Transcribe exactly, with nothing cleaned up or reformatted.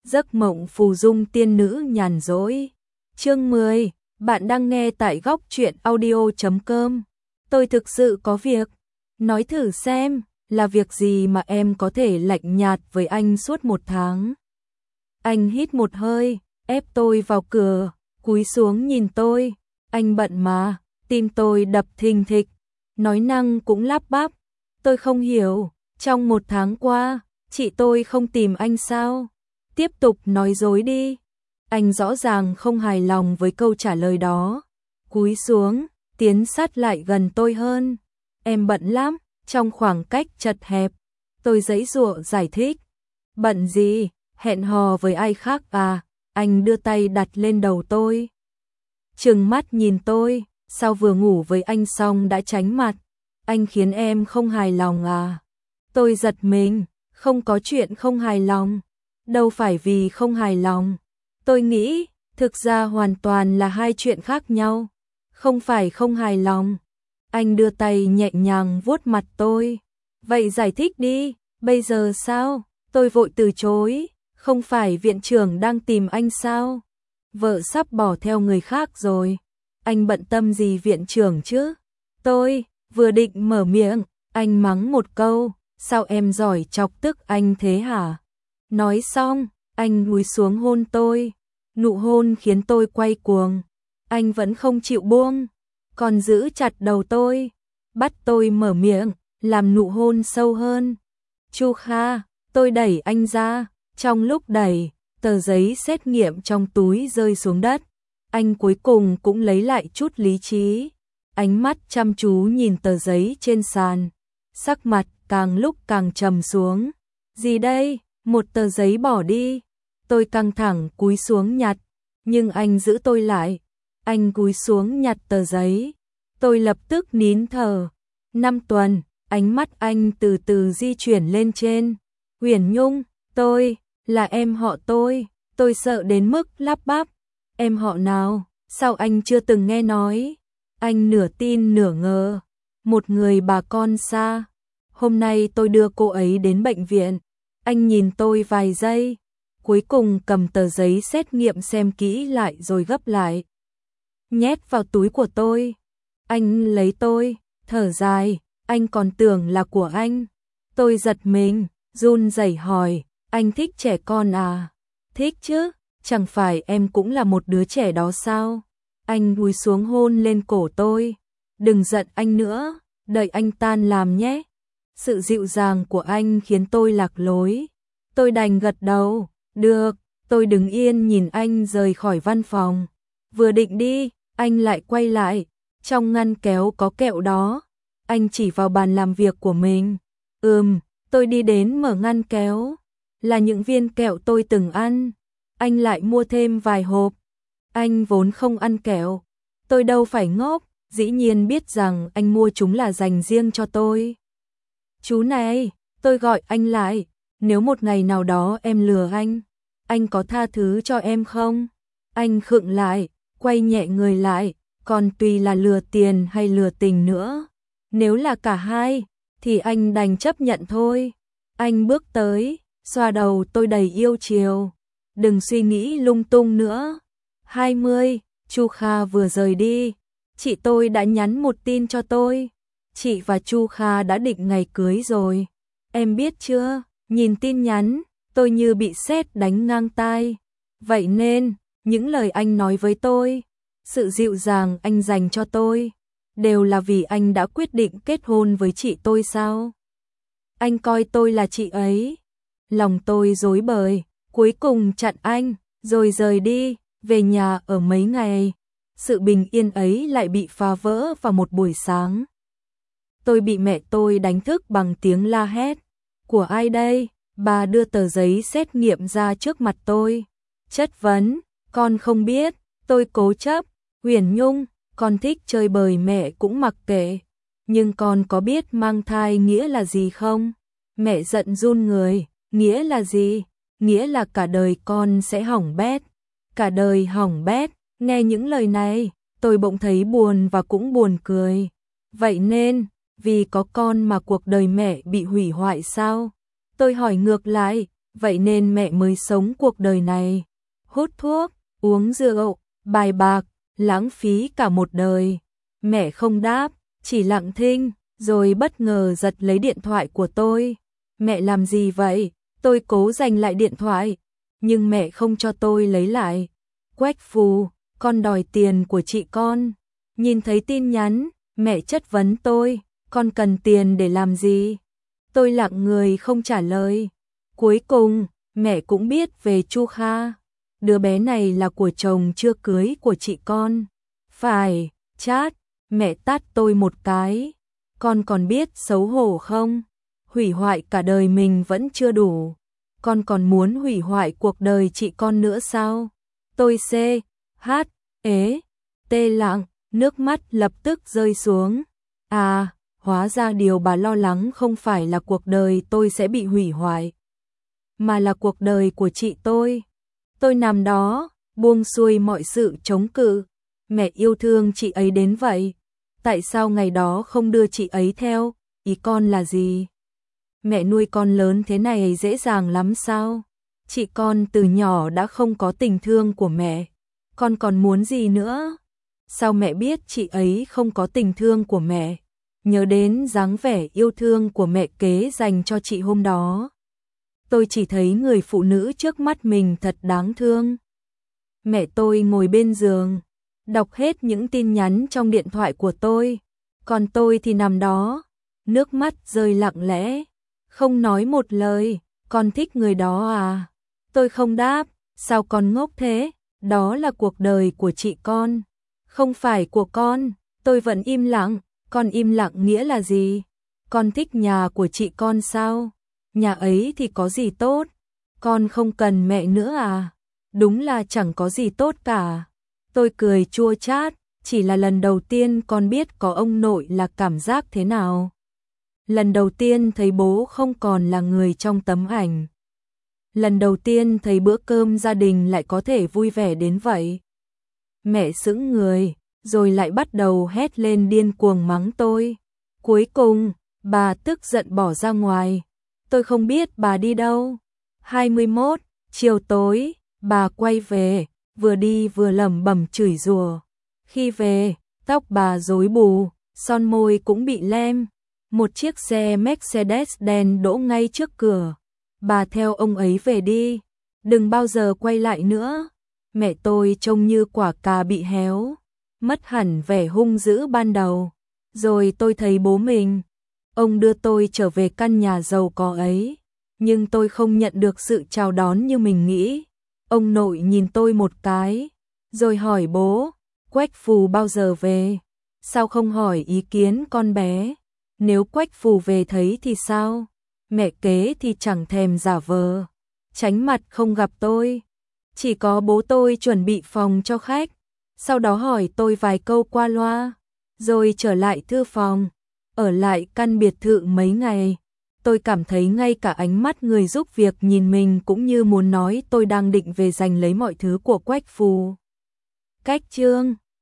Giấc mộng phù dung tiên nữ nhàn rỗi. Chương mười, bạn đang nghe tại góc truyện audio chấm com. Tôi thực sự có việc. Nói thử xem, là việc gì mà em có thể lạnh nhạt với anh suốt một tháng. Anh hít một hơi, ép tôi vào cửa, cúi xuống nhìn tôi. Anh bận mà, tim tôi đập thình thịch, nói năng cũng lắp bắp. Tôi không hiểu, trong một tháng qua, chị tôi không tìm anh sao? Tiếp tục nói dối đi. Anh rõ ràng không hài lòng với câu trả lời đó. Cúi xuống, tiến sát lại gần tôi hơn. Em bận lắm, trong khoảng cách chật hẹp. Tôi giãy giụa giải thích. Bận gì, hẹn hò với ai khác à? Anh đưa tay đặt lên đầu tôi. Trừng mắt nhìn tôi, sao vừa ngủ với anh xong đã tránh mặt? Anh khiến em không hài lòng à? Tôi giật mình, không có chuyện không hài lòng. Đâu phải vì không hài lòng. Tôi nghĩ, thực ra hoàn toàn là hai chuyện khác nhau. Không phải không hài lòng. Anh đưa tay nhẹ nhàng vuốt mặt tôi. Vậy giải thích đi, bây giờ sao? Tôi vội từ chối. Không phải viện trưởng đang tìm anh sao? Vợ sắp bỏ theo người khác rồi. Anh bận tâm gì viện trưởng chứ? Tôi vừa định mở miệng, anh mắng một câu. Sao em giỏi chọc tức anh thế hả? Nói xong, anh cúi xuống hôn tôi. Nụ hôn khiến tôi quay cuồng. Anh vẫn không chịu buông, còn giữ chặt đầu tôi, bắt tôi mở miệng, làm nụ hôn sâu hơn. Chu Kha, tôi đẩy anh ra. Trong lúc đẩy, tờ giấy xét nghiệm trong túi rơi xuống đất. Anh cuối cùng cũng lấy lại chút lý trí. Ánh mắt chăm chú nhìn tờ giấy trên sàn. Sắc mặt càng lúc càng trầm xuống. Gì đây? Một tờ giấy bỏ đi. Tôi căng thẳng cúi xuống nhặt, nhưng anh giữ tôi lại. Anh cúi xuống nhặt tờ giấy. Tôi lập tức nín thở. Năm tuần, ánh mắt anh từ từ di chuyển lên trên. Huyền Nhung, tôi, là em họ tôi. Tôi sợ đến mức lắp bắp. Em họ nào? Sao anh chưa từng nghe nói? Anh nửa tin nửa ngờ. Một người bà con xa. Hôm nay tôi đưa cô ấy đến bệnh viện. Anh nhìn tôi vài giây, cuối cùng cầm tờ giấy xét nghiệm xem kỹ lại rồi gấp lại. Nhét vào túi của tôi. Anh lấy tôi, thở dài, anh còn tưởng là của anh. Tôi giật mình, run rẩy hỏi, anh thích trẻ con à? Thích chứ, chẳng phải em cũng là một đứa trẻ đó sao? Anh cúi xuống hôn lên cổ tôi. Đừng giận anh nữa, đợi anh tan làm nhé. Sự dịu dàng của anh khiến tôi lạc lối. Tôi đành gật đầu. Được. Tôi đứng yên nhìn anh rời khỏi văn phòng. Vừa định đi, anh lại quay lại. Trong ngăn kéo có kẹo đó. Anh chỉ vào bàn làm việc của mình. Ừm, tôi đi đến mở ngăn kéo. Là những viên kẹo tôi từng ăn. Anh lại mua thêm vài hộp. Anh vốn không ăn kẹo. Tôi đâu phải ngốc, dĩ nhiên biết rằng anh mua chúng là dành riêng cho tôi. Chú này, tôi gọi anh lại, nếu một ngày nào đó em lừa anh, anh có tha thứ cho em không? Anh khựng lại, quay nhẹ người lại, còn tùy là lừa tiền hay lừa tình nữa. Nếu là cả hai, thì anh đành chấp nhận thôi. Anh bước tới, xoa đầu tôi đầy yêu chiều. Đừng suy nghĩ lung tung nữa. hai mươi, Chu Kha vừa rời đi, chị tôi đã nhắn một tin cho tôi. Chị và Chu Kha đã định ngày cưới rồi. Em biết chưa, nhìn tin nhắn, tôi như bị sét đánh ngang tai. Vậy nên, những lời anh nói với tôi, sự dịu dàng anh dành cho tôi, đều là vì anh đã quyết định kết hôn với chị tôi sao? Anh coi tôi là chị ấy. Lòng tôi rối bời, cuối cùng chặn anh, rồi rời đi, về nhà ở mấy ngày. Sự bình yên ấy lại bị phá vỡ vào một buổi sáng. Tôi bị mẹ tôi đánh thức bằng tiếng la hét. Của ai đây? Bà đưa tờ giấy xét nghiệm ra trước mặt tôi. Chất vấn, con không biết. Tôi cố chấp. Huyền Nhung, con thích chơi bời mẹ cũng mặc kệ. Nhưng con có biết mang thai nghĩa là gì không? Mẹ giận run người. Nghĩa là gì? Nghĩa là cả đời con sẽ hỏng bét. Cả đời hỏng bét. Nghe những lời này, tôi bỗng thấy buồn và cũng buồn cười. Vậy nên, vì có con mà cuộc đời mẹ bị hủy hoại sao? Tôi hỏi ngược lại, vậy nên mẹ mới sống cuộc đời này. Hút thuốc, uống rượu, bài bạc, lãng phí cả một đời. Mẹ không đáp, chỉ lặng thinh, rồi bất ngờ giật lấy điện thoại của tôi. Mẹ làm gì vậy? Tôi cố giành lại điện thoại, nhưng mẹ không cho tôi lấy lại. Quách Phù, con đòi tiền của chị con. Nhìn thấy tin nhắn, mẹ chất vấn tôi, con cần tiền để làm gì? Tôi lặng người không trả lời. Cuối cùng, mẹ cũng biết về Chu Kha. Đứa bé này là của chồng chưa cưới của chị con. Phải, chát, mẹ tát tôi một cái. Con còn biết xấu hổ không? Hủy hoại cả đời mình vẫn chưa đủ. Con còn muốn hủy hoại cuộc đời chị con nữa sao? Tôi c, h, ế, tê lặng, nước mắt lập tức rơi xuống. À, hóa ra điều bà lo lắng không phải là cuộc đời tôi sẽ bị hủy hoại, mà là cuộc đời của chị tôi. Tôi nằm đó, buông xuôi mọi sự chống cự. Mẹ yêu thương chị ấy đến vậy. Tại sao ngày đó không đưa chị ấy theo? Ý con là gì? Mẹ nuôi con lớn thế này dễ dàng lắm sao? Chị con từ nhỏ đã không có tình thương của mẹ. Con còn muốn gì nữa? Sao mẹ biết chị ấy không có tình thương của mẹ? Nhớ đến dáng vẻ yêu thương của mẹ kế dành cho chị hôm đó. Tôi chỉ thấy người phụ nữ trước mắt mình thật đáng thương. Mẹ tôi ngồi bên giường, đọc hết những tin nhắn trong điện thoại của tôi. Còn tôi thì nằm đó, nước mắt rơi lặng lẽ, không nói một lời. Con thích người đó à? Tôi không đáp. Sao con ngốc thế? Đó là cuộc đời của chị con, không phải của con. Tôi vẫn im lặng. Con im lặng nghĩa là gì? Con thích nhà của chị con sao? Nhà ấy thì có gì tốt? Con không cần mẹ nữa à? Đúng là chẳng có gì tốt cả. Tôi cười chua chát, chỉ là lần đầu tiên con biết có ông nội là cảm giác thế nào. Lần đầu tiên thấy bố không còn là người trong tấm ảnh. Lần đầu tiên thấy bữa cơm gia đình lại có thể vui vẻ đến vậy. Mẹ sững người, rồi lại bắt đầu hét lên điên cuồng mắng tôi. Cuối cùng, bà tức giận bỏ ra ngoài. Tôi không biết bà đi đâu. hai mươi mốt, chiều tối, bà quay về, vừa đi vừa lẩm bẩm chửi rủa. Khi về, tóc bà rối bù, son môi cũng bị lem. Một chiếc xe Mercedes đen đỗ ngay trước cửa. Bà theo ông ấy về đi, đừng bao giờ quay lại nữa. Mẹ tôi trông như quả cà bị héo, mất hẳn vẻ hung dữ ban đầu. Rồi tôi thấy bố mình, ông đưa tôi trở về căn nhà giàu có ấy, nhưng tôi không nhận được sự chào đón như mình nghĩ. Ông nội nhìn tôi một cái, rồi hỏi bố, Quách Phù bao giờ về? Sao không hỏi ý kiến con bé? Nếu Quách Phù về thấy thì sao? Mẹ kế thì chẳng thèm giả vờ, tránh mặt không gặp tôi. Chỉ có bố tôi chuẩn bị phòng cho khách, sau đó hỏi tôi vài câu qua loa, rồi trở lại thư phòng, ở lại căn biệt thự mấy ngày. Tôi cảm thấy ngay cả ánh mắt người giúp việc nhìn mình cũng như muốn nói tôi đang định về giành lấy mọi thứ của Quách Phù. Cách chương